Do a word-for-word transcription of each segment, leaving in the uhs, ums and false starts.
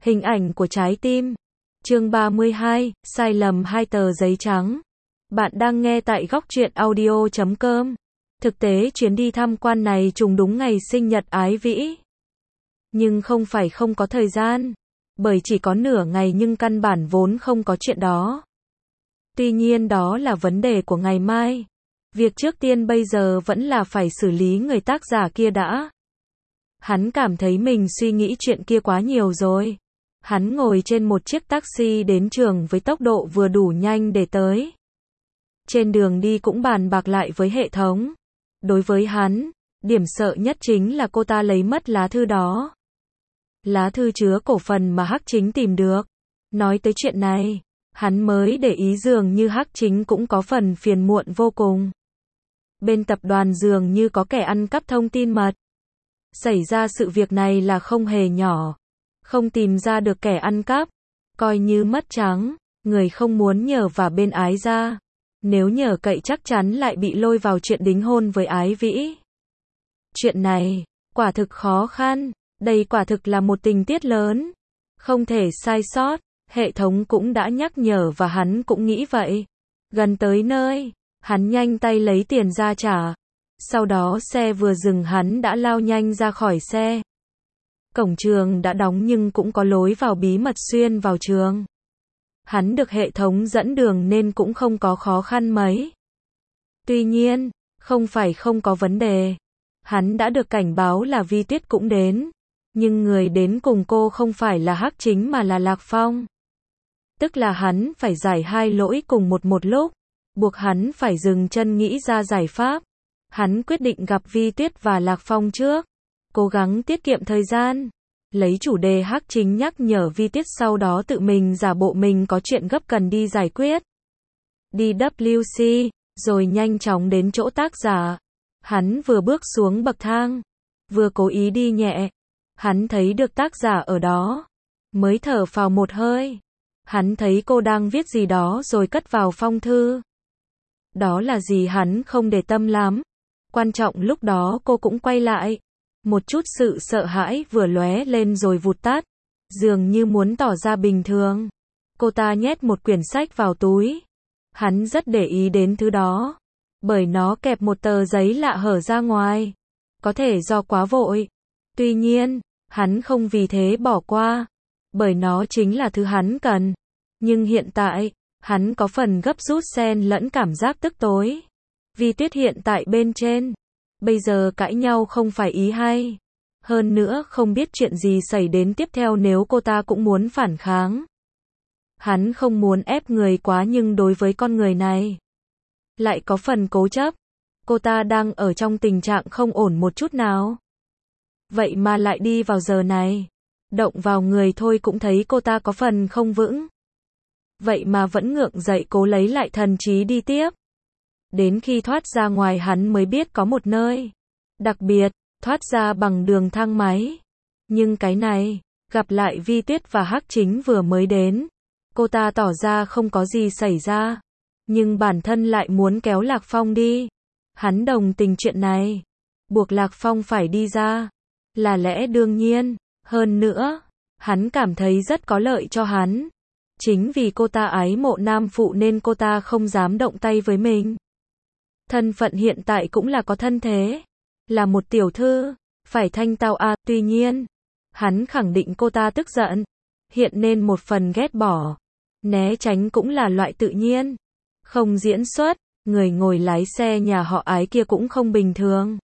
Hình ảnh của trái tim. Chương ba mươi hai, sai lầm hai tờ giấy trắng. Bạn đang nghe tại góc truyện audio chấm com. Thực tế chuyến đi tham quan này trùng đúng ngày sinh nhật Ái Vĩ. Nhưng không phải không có thời gian. Bởi chỉ có nửa ngày nhưng căn bản vốn không có chuyện đó. Tuy nhiên đó là vấn đề của ngày mai. Việc trước tiên bây giờ vẫn là phải xử lý người tác giả kia đã. Hắn cảm thấy mình suy nghĩ chuyện kia quá nhiều rồi. Hắn ngồi trên một chiếc taxi đến trường với tốc độ vừa đủ nhanh để tới. Trên đường đi cũng bàn bạc lại với hệ thống. Đối với hắn, điểm sợ nhất chính là cô ta lấy mất lá thư đó. Lá thư chứa cổ phần mà Hắc Chính tìm được. Nói tới chuyện này, hắn mới để ý dường như Hắc Chính cũng có phần phiền muộn vô cùng. Bên tập đoàn dường như có kẻ ăn cắp thông tin mật. Xảy ra sự việc này là không hề nhỏ. Không tìm ra được kẻ ăn cắp, coi như mất trắng, người không muốn nhờ và bên Ái ra. Nếu nhờ cậy chắc chắn lại bị lôi vào chuyện đính hôn với Ái Vĩ. Chuyện này, quả thực khó khăn, đây quả thực là một tình tiết lớn. Không thể sai sót, hệ thống cũng đã nhắc nhở và hắn cũng nghĩ vậy. Gần tới nơi, hắn nhanh tay lấy tiền ra trả. Sau đó xe vừa dừng hắn đã lao nhanh ra khỏi xe. Cổng trường đã đóng nhưng cũng có lối vào bí mật xuyên vào trường. Hắn được hệ thống dẫn đường nên cũng không có khó khăn mấy. Tuy nhiên, không phải không có vấn đề. Hắn đã được cảnh báo là Vi Tuyết cũng đến. Nhưng người đến cùng cô không phải là Hắc Chính mà là Lạc Phong. Tức là hắn phải giải hai lỗi cùng một một lúc. Buộc hắn phải dừng chân nghĩ ra giải pháp. Hắn quyết định gặp Vi Tuyết và Lạc Phong trước. Cố gắng tiết kiệm thời gian. Lấy chủ đề Hắc Chính nhắc nhở Vi Tuyết, sau đó tự mình giả bộ mình có chuyện gấp cần đi giải quyết. Đi W C, rồi nhanh chóng đến chỗ tác giả. Hắn vừa bước xuống bậc thang, vừa cố ý đi nhẹ. Hắn thấy được tác giả ở đó. Mới thở phào một hơi. Hắn thấy cô đang viết gì đó rồi cất vào phong thư. Đó là gì hắn không để tâm lắm. Quan trọng lúc đó cô cũng quay lại. Một chút sự sợ hãi vừa lóe lên rồi vụt tắt. Dường như muốn tỏ ra bình thường. Cô ta nhét một quyển sách vào túi. Hắn rất để ý đến thứ đó. Bởi nó kẹp một tờ giấy lạ hở ra ngoài. Có thể do quá vội. Tuy nhiên, hắn không vì thế bỏ qua. Bởi nó chính là thứ hắn cần. Nhưng hiện tại, hắn có phần gấp rút xen lẫn cảm giác tức tối. Vi Tuyết hiện tại bên trên. Bây giờ cãi nhau không phải ý hay. Hơn nữa không biết chuyện gì xảy đến tiếp theo nếu cô ta cũng muốn phản kháng. Hắn không muốn ép người quá nhưng đối với con người này lại có phần cố chấp. Cô ta đang ở trong tình trạng không ổn một chút nào. Vậy mà lại đi vào giờ này. Động vào người thôi cũng thấy cô ta có phần không vững. Vậy mà vẫn ngượng dậy cố lấy lại thần trí đi tiếp. Đến khi thoát ra ngoài hắn mới biết có một nơi đặc biệt, thoát ra bằng đường thang máy. Nhưng cái này, gặp lại Vi Tuyết và Hắc Chính vừa mới đến. Cô ta tỏ ra không có gì xảy ra. Nhưng bản thân lại muốn kéo Lạc Phong đi. Hắn đồng tình chuyện này. Buộc Lạc Phong phải đi ra. Là lẽ đương nhiên. Hơn nữa, hắn cảm thấy rất có lợi cho hắn. Chính vì cô ta ái mộ nam phụ nên cô ta không dám động tay với mình. Thân phận hiện tại cũng là có thân thế. Là một tiểu thư. Phải thanh tao à. Tuy nhiên, hắn khẳng định cô ta tức giận. Hiện nên một phần ghét bỏ. Né tránh cũng là loại tự nhiên. Không diễn xuất. Người ngồi lái xe nhà họ Ái kia cũng không bình thường.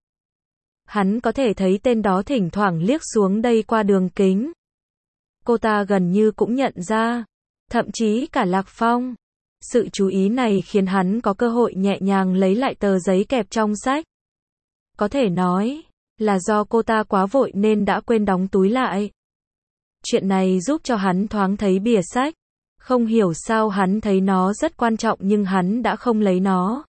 Hắn có thể thấy tên đó thỉnh thoảng liếc xuống đây qua đường kính. Cô ta gần như cũng nhận ra. Thậm chí cả Lạc Phong. Sự chú ý này khiến hắn có cơ hội nhẹ nhàng lấy lại tờ giấy kẹp trong sách. Có thể nói là do cô ta quá vội nên đã quên đóng túi lại. Chuyện này giúp cho hắn thoáng thấy bìa sách. Không hiểu sao hắn thấy nó rất quan trọng nhưng hắn đã không lấy nó.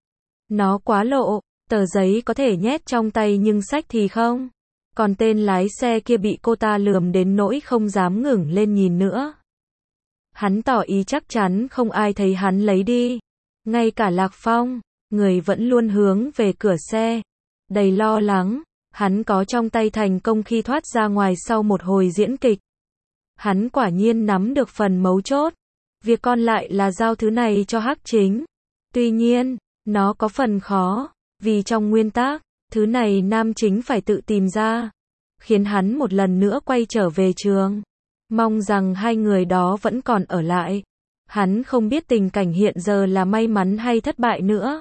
Nó quá lộ, tờ giấy có thể nhét trong tay nhưng sách thì không. Còn tên lái xe kia bị cô ta lườm đến nỗi không dám ngẩng lên nhìn nữa. Hắn tỏ ý chắc chắn không ai thấy hắn lấy đi. Ngay cả Lạc Phong, người vẫn luôn hướng về cửa xe. Đầy lo lắng, hắn có trong tay thành công khi thoát ra ngoài sau một hồi diễn kịch. Hắn quả nhiên nắm được phần mấu chốt. Việc còn lại là giao thứ này cho Hắc Chính. Tuy nhiên, nó có phần khó, vì trong nguyên tắc, thứ này nam chính phải tự tìm ra, khiến hắn một lần nữa quay trở về trường. Mong rằng hai người đó vẫn còn ở lại. Hắn không biết tình cảnh hiện giờ là may mắn hay thất bại nữa.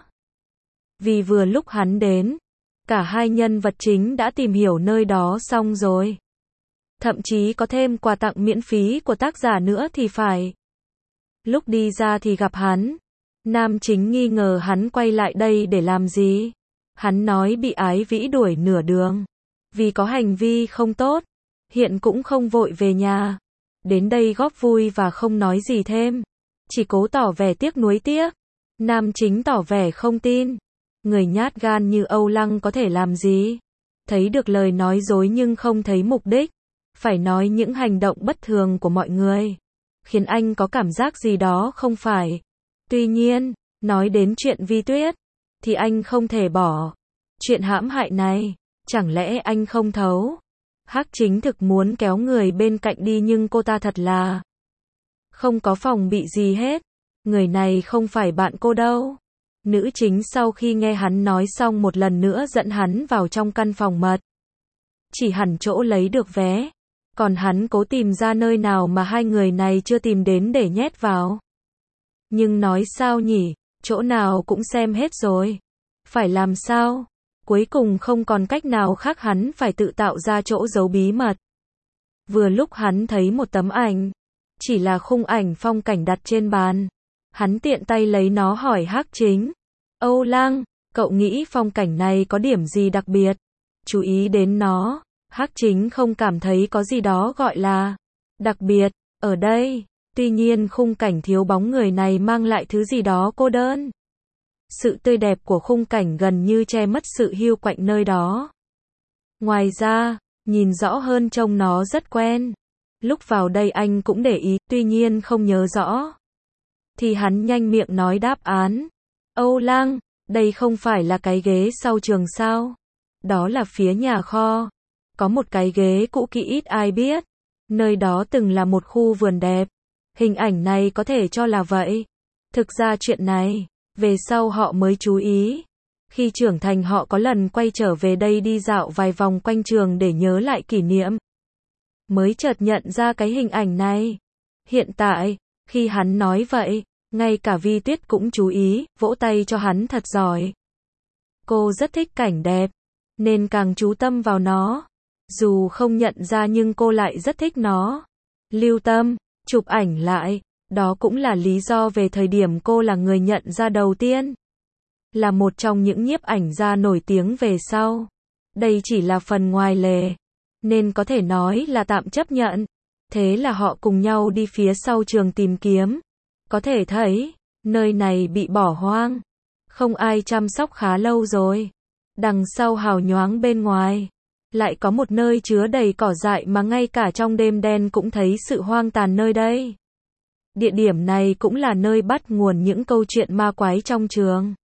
Vì vừa lúc hắn đến, cả hai nhân vật chính đã tìm hiểu nơi đó xong rồi. Thậm chí có thêm quà tặng miễn phí của tác giả nữa thì phải. Lúc đi ra thì gặp hắn. Nam chính nghi ngờ hắn quay lại đây để làm gì. Hắn nói bị Ái Vĩ đuổi nửa đường. Vì có hành vi không tốt. Hiện cũng không vội về nhà. Đến đây góp vui và không nói gì thêm. Chỉ cố tỏ vẻ tiếc nuối tiếc. Nam chính tỏ vẻ không tin. Người nhát gan như Âu Lăng có thể làm gì? Thấy được lời nói dối nhưng không thấy mục đích. Phải nói những hành động bất thường của mọi người. Khiến anh có cảm giác gì đó không phải. Tuy nhiên, nói đến chuyện Vi Tuyết, thì anh không thể bỏ. Chuyện hãm hại này, chẳng lẽ anh không thấu? Hắc Chính thực muốn kéo người bên cạnh đi nhưng cô ta thật là không có phòng bị gì hết. Người này không phải bạn cô đâu. Nữ chính sau khi nghe hắn nói xong một lần nữa dẫn hắn vào trong căn phòng mật. Chỉ hẳn chỗ lấy được vé. Còn hắn cố tìm ra nơi nào mà hai người này chưa tìm đến để nhét vào. Nhưng nói sao nhỉ, chỗ nào cũng xem hết rồi. Phải làm sao? Cuối cùng không còn cách nào khác hắn phải tự tạo ra chỗ giấu bí mật. Vừa lúc hắn thấy một tấm ảnh. Chỉ là khung ảnh phong cảnh đặt trên bàn. Hắn tiện tay lấy nó hỏi Hắc Chính. Âu Lăng, cậu nghĩ phong cảnh này có điểm gì đặc biệt? Chú ý đến nó. Hắc Chính không cảm thấy có gì đó gọi là đặc biệt ở đây. Tuy nhiên khung cảnh thiếu bóng người này mang lại thứ gì đó cô đơn. Sự tươi đẹp của khung cảnh gần như che mất sự hiu quạnh nơi đó. Ngoài ra, nhìn rõ hơn trông nó rất quen. Lúc vào đây anh cũng để ý, tuy nhiên không nhớ rõ. Thì hắn nhanh miệng nói đáp án. Âu Lăng, đây không phải là cái ghế sau trường sao? Đó là phía nhà kho. Có một cái ghế cũ kỹ ít ai biết. Nơi đó từng là một khu vườn đẹp. Hình ảnh này có thể cho là vậy. Thực ra chuyện này, về sau họ mới chú ý. Khi trưởng thành họ có lần quay trở về đây đi dạo vài vòng quanh trường để nhớ lại kỷ niệm. Mới chợt nhận ra cái hình ảnh này. Hiện tại, khi hắn nói vậy, ngay cả Vi Tuyết cũng chú ý, vỗ tay cho hắn thật giỏi. Cô rất thích cảnh đẹp, nên càng chú tâm vào nó. Dù không nhận ra nhưng cô lại rất thích nó. Lưu tâm, chụp ảnh lại, đó cũng là lý do về thời điểm cô là người nhận ra đầu tiên. Là một trong những nhiếp ảnh gia nổi tiếng về sau. Đây chỉ là phần ngoài lề, nên có thể nói là tạm chấp nhận. Thế là họ cùng nhau đi phía sau trường tìm kiếm. Có thể thấy, nơi này bị bỏ hoang. Không ai chăm sóc khá lâu rồi. Đằng sau hào nhoáng bên ngoài, lại có một nơi chứa đầy cỏ dại mà ngay cả trong đêm đen cũng thấy sự hoang tàn nơi đây. Địa điểm này cũng là nơi bắt nguồn những câu chuyện ma quái trong trường.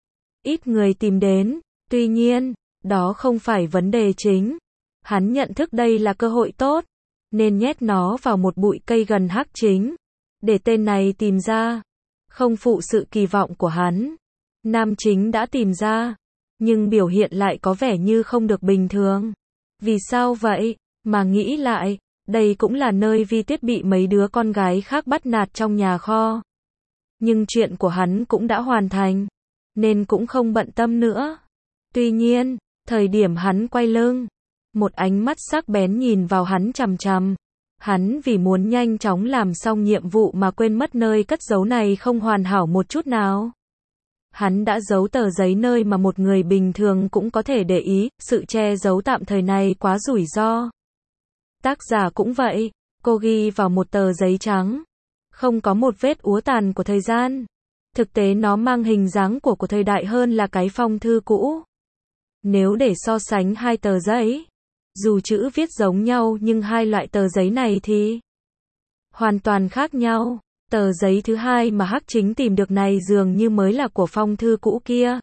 Ít người tìm đến, tuy nhiên, đó không phải vấn đề chính. Hắn nhận thức đây là cơ hội tốt, nên nhét nó vào một bụi cây gần Hắc Chính. Để tên này tìm ra, không phụ sự kỳ vọng của hắn. Nam chính đã tìm ra, nhưng biểu hiện lại có vẻ như không được bình thường. Vì sao vậy? Mà nghĩ lại, đây cũng là nơi Vi Tuyết bị mấy đứa con gái khác bắt nạt trong nhà kho. Nhưng chuyện của hắn cũng đã hoàn thành, nên cũng không bận tâm nữa. Tuy nhiên, thời điểm hắn quay lưng, một ánh mắt sắc bén nhìn vào hắn chằm chằm. Hắn vì muốn nhanh chóng làm xong nhiệm vụ mà quên mất nơi cất giấu này không hoàn hảo một chút nào. Hắn đã giấu tờ giấy nơi mà một người bình thường cũng có thể để ý, sự che giấu tạm thời này quá rủi ro. Tác giả cũng vậy, cô ghi vào một tờ giấy trắng. Không có một vết úa tàn của thời gian. Thực tế nó mang hình dáng của của thời đại hơn là cái phong thư cũ. Nếu để so sánh hai tờ giấy, dù chữ viết giống nhau nhưng hai loại tờ giấy này thì hoàn toàn khác nhau. Tờ giấy thứ hai mà Hắc Chính tìm được này dường như mới là của phong thư cũ kia.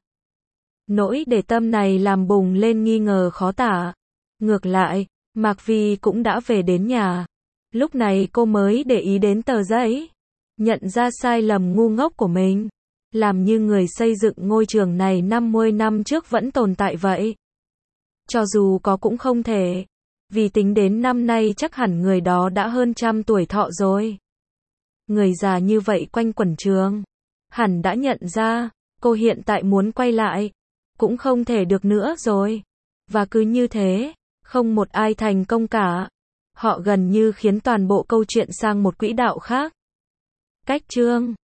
Nỗi để tâm này làm bùng lên nghi ngờ khó tả. Ngược lại, Mạc Vi cũng đã về đến nhà. Lúc này cô mới để ý đến tờ giấy. Nhận ra sai lầm ngu ngốc của mình. Làm như người xây dựng ngôi trường này năm mươi năm trước vẫn tồn tại vậy. Cho dù có cũng không thể. Vì tính đến năm nay chắc hẳn người đó đã hơn trăm tuổi thọ rồi. Người già như vậy quanh quẩn trường. Hẳn đã nhận ra, cô hiện tại muốn quay lại. Cũng không thể được nữa rồi. Và cứ như thế, không một ai thành công cả. Họ gần như khiến toàn bộ câu chuyện sang một quỹ đạo khác. Cách chương